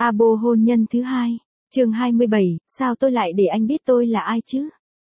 Abo hôn nhân thứ hai, chương 27, sao tôi lại để anh biết tôi là ai chứ?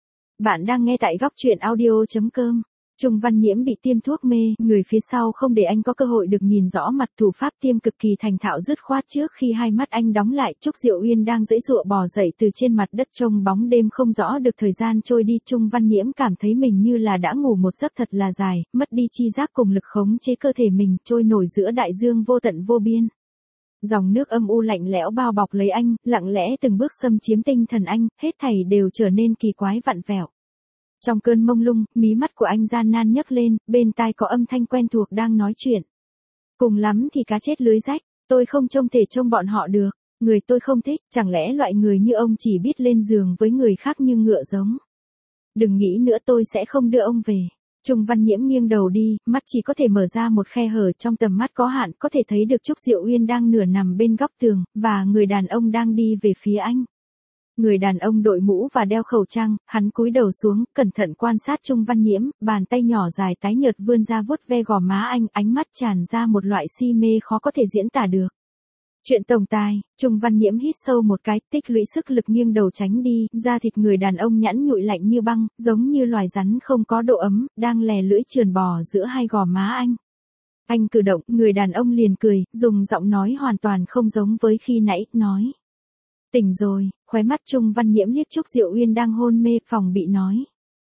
Bạn đang nghe tại góc truyện audio.com. Trung Văn Nhiễm bị tiêm thuốc mê, người phía sau không để anh có cơ hội được nhìn rõ mặt, thủ pháp tiêm cực kỳ thành thạo dứt khoát. Trước khi hai mắt anh đóng lại, Trúc Diệu Uyên đang giãy giụa bò dậy từ trên mặt đất, trông bóng đêm không rõ được thời gian trôi đi. Trung Văn Nhiễm cảm thấy mình như là đã ngủ một giấc thật là dài, mất đi chi giác cùng lực khống chế cơ thể mình, trôi nổi giữa đại dương vô tận vô biên. Dòng nước âm u lạnh lẽo bao bọc lấy anh, lặng lẽ từng bước xâm chiếm tinh thần anh, hết thảy đều trở nên kỳ quái vặn vẹo. Trong cơn mông lung, mí mắt của anh gian nan nhấc lên, bên tai có âm thanh quen thuộc đang nói chuyện. Cùng lắm thì cá chết lưới rách, tôi không trông thể trông bọn họ được, người tôi không thích, chẳng lẽ loại người như ông chỉ biết lên giường với người khác như ngựa giống. Đừng nghĩ nữa, tôi sẽ không đưa ông về. Trung Văn Nhiễm nghiêng đầu đi, mắt chỉ có thể mở ra một khe hở trong tầm mắt có hạn, có thể thấy được Trúc Diệu Uyên đang nửa nằm bên góc tường, và người đàn ông đang đi về phía anh. Người đàn ông đội mũ và đeo khẩu trang, hắn cúi đầu xuống, cẩn thận quan sát Trung Văn Nhiễm, bàn tay nhỏ dài tái nhợt vươn ra vuốt ve gò má anh, ánh mắt tràn ra một loại si mê khó có thể diễn tả được. Chuyện tổng tài, Trung Văn Nhiễm hít sâu một cái, tích lũy sức lực nghiêng đầu tránh đi, da thịt người đàn ông nhẵn nhụi lạnh như băng, giống như loài rắn không có độ ấm, đang lè lưỡi trườn bò giữa hai gò má anh. Anh cử động, người đàn ông liền cười, dùng giọng nói hoàn toàn không giống với khi nãy, nói. Tỉnh rồi, khóe mắt Trung Văn Nhiễm liếc Trúc Diệu Uyên đang hôn mê, phòng bị nói.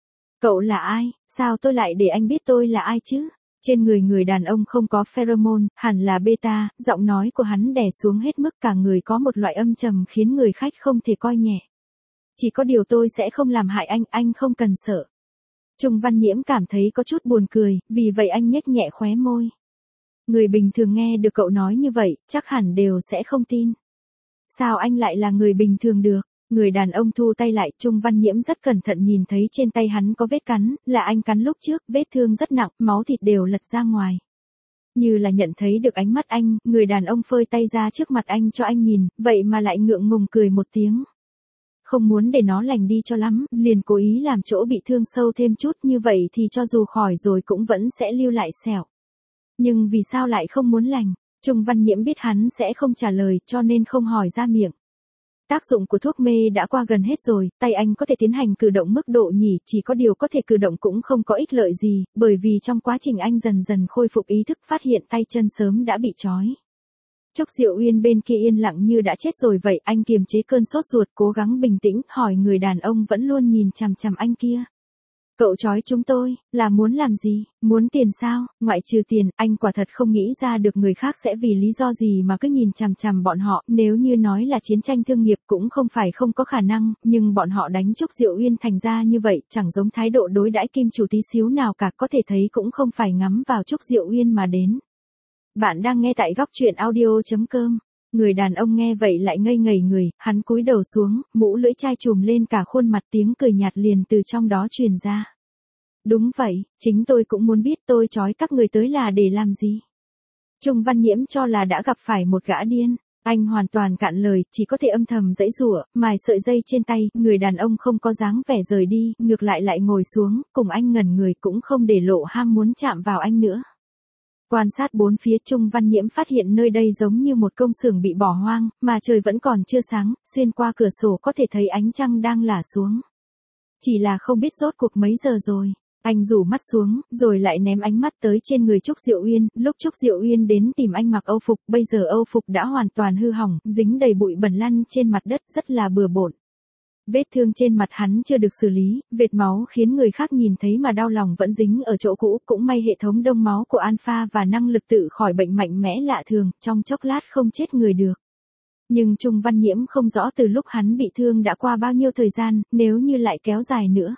Cậu là ai, sao tôi lại để anh biết tôi là ai chứ? Trên người đàn ông không có pheromone, hẳn là beta, giọng nói của hắn đè xuống hết mức, cả người có một loại âm trầm khiến người khách không thể coi nhẹ. Chỉ có điều tôi sẽ không làm hại anh không cần sợ. Trung Văn Nhiễm cảm thấy có chút buồn cười, vì vậy anh nhếch nhẹ khóe môi. Người bình thường nghe được cậu nói như vậy, chắc hẳn đều sẽ không tin. Sao anh lại là người bình thường được? Người đàn ông thu tay lại, Trung Văn Nhiễm rất cẩn thận nhìn thấy trên tay hắn có vết cắn, là anh cắn lúc trước, vết thương rất nặng, máu thịt đều lật ra ngoài. Như là nhận thấy được ánh mắt anh, người đàn ông phơi tay ra trước mặt anh cho anh nhìn, vậy mà lại ngượng ngùng cười một tiếng. Không muốn để nó lành đi cho lắm, liền cố ý làm chỗ bị thương sâu thêm chút, như vậy thì cho dù khỏi rồi cũng vẫn sẽ lưu lại sẹo. Nhưng vì sao lại không muốn lành? Trung Văn Nhiễm biết hắn sẽ không trả lời, cho nên không hỏi ra miệng. Tác dụng của thuốc mê đã qua gần hết rồi, tay anh có thể tiến hành cử động mức độ nhỉ, chỉ có điều có thể cử động cũng không có ích lợi gì, bởi vì trong quá trình anh dần dần khôi phục ý thức phát hiện tay chân sớm đã bị trói. Trúc Diệu Uyên bên kia yên lặng như đã chết rồi vậy, anh kiềm chế cơn sốt ruột, cố gắng bình tĩnh, hỏi người đàn ông vẫn luôn nhìn chằm chằm anh kia. Cậu trói chúng tôi, là muốn làm gì, muốn tiền sao? Ngoại trừ tiền, anh quả thật không nghĩ ra được người khác sẽ vì lý do gì mà cứ nhìn chằm chằm bọn họ, nếu như nói là chiến tranh thương nghiệp cũng không phải không có khả năng, nhưng bọn họ đánh Trúc Diệu Uyên thành ra như vậy, chẳng giống thái độ đối đãi kim chủ tí xíu nào cả, có thể thấy cũng không phải ngắm vào Trúc Diệu Uyên mà đến. Bạn đang nghe tại góc truyện audio.com. Người đàn ông nghe vậy lại ngây ngẩn người, hắn cúi đầu xuống, mũ lưỡi chai trùm lên cả khuôn mặt, tiếng cười nhạt liền từ trong đó truyền ra. Đúng vậy, chính tôi cũng muốn biết tôi trói các người tới là để làm gì. Trung Văn Nhiễm cho là đã gặp phải một gã điên, anh hoàn toàn cạn lời, chỉ có thể âm thầm giãy giụa, mài sợi dây trên tay, người đàn ông không có dáng vẻ rời đi, ngược lại lại ngồi xuống, cùng anh ngẩn người cũng không để lộ ham muốn chạm vào anh nữa. Quan sát bốn phía, Trung Văn Nhiễm phát hiện nơi đây giống như một công xưởng bị bỏ hoang, mà trời vẫn còn chưa sáng, xuyên qua cửa sổ có thể thấy ánh trăng đang lả xuống. Chỉ là không biết rốt cuộc mấy giờ rồi. Anh rủ mắt xuống, rồi lại ném ánh mắt tới trên người Trúc Diệu Uyên, lúc Trúc Diệu Uyên đến tìm anh mặc âu phục, bây giờ âu phục đã hoàn toàn hư hỏng, dính đầy bụi bẩn lăn trên mặt đất, rất là bừa bộn. Vết thương trên mặt hắn chưa được xử lý, vệt máu khiến người khác nhìn thấy mà đau lòng vẫn dính ở chỗ cũ, cũng may hệ thống đông máu của Alpha và năng lực tự khỏi bệnh mạnh mẽ lạ thường, trong chốc lát không chết người được. Nhưng Trung Văn Nhiễm không rõ từ lúc hắn bị thương đã qua bao nhiêu thời gian, nếu như lại kéo dài nữa.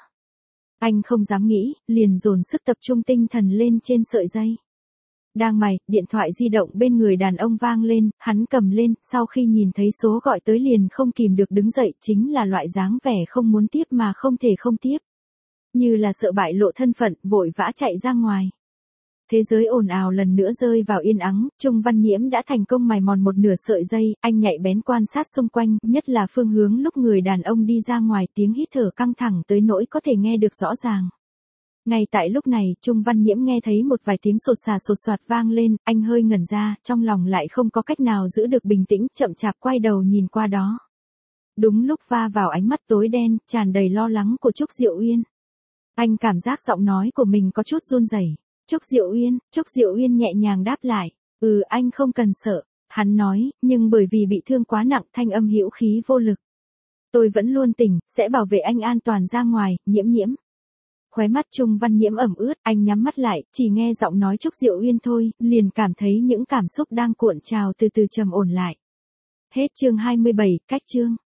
Anh không dám nghĩ, liền dồn sức tập trung tinh thần lên trên sợi dây. Đang mải, điện thoại di động bên người đàn ông vang lên, hắn cầm lên, sau khi nhìn thấy số gọi tới liền không kìm được đứng dậy, chính là loại dáng vẻ không muốn tiếp mà không thể không tiếp. Như là sợ bại lộ thân phận, vội vã chạy ra ngoài. Thế giới ồn ào lần nữa rơi vào yên ắng, Trung Văn Nhiễm đã thành công mài mòn một nửa sợi dây, anh nhạy bén quan sát xung quanh, nhất là phương hướng lúc người đàn ông đi ra ngoài, tiếng hít thở căng thẳng tới nỗi có thể nghe được rõ ràng. Ngay tại lúc này, Trung Văn Nhiễm nghe thấy một vài tiếng sột soạt vang lên, anh hơi ngẩn ra, trong lòng lại không có cách nào giữ được bình tĩnh, chậm chạp quay đầu nhìn qua đó. Đúng lúc va vào ánh mắt tối đen, tràn đầy lo lắng của Trúc Diệu Uyên. Anh cảm giác giọng nói của mình có chút run rẩy. Trúc Diệu Uyên nhẹ nhàng đáp lại. Anh không cần sợ, hắn nói, nhưng bởi vì bị thương quá nặng thanh âm hữu khí vô lực. Tôi vẫn luôn tỉnh, sẽ bảo vệ anh an toàn ra ngoài, Nhiễm. Khóe mắt Trung Văn Nhiễm ẩm ướt, anh nhắm mắt lại, chỉ nghe giọng nói Trúc Diệu Uyên thôi, liền cảm thấy những cảm xúc đang cuộn trào từ từ trầm ổn lại. Hết chương 27, cách chương.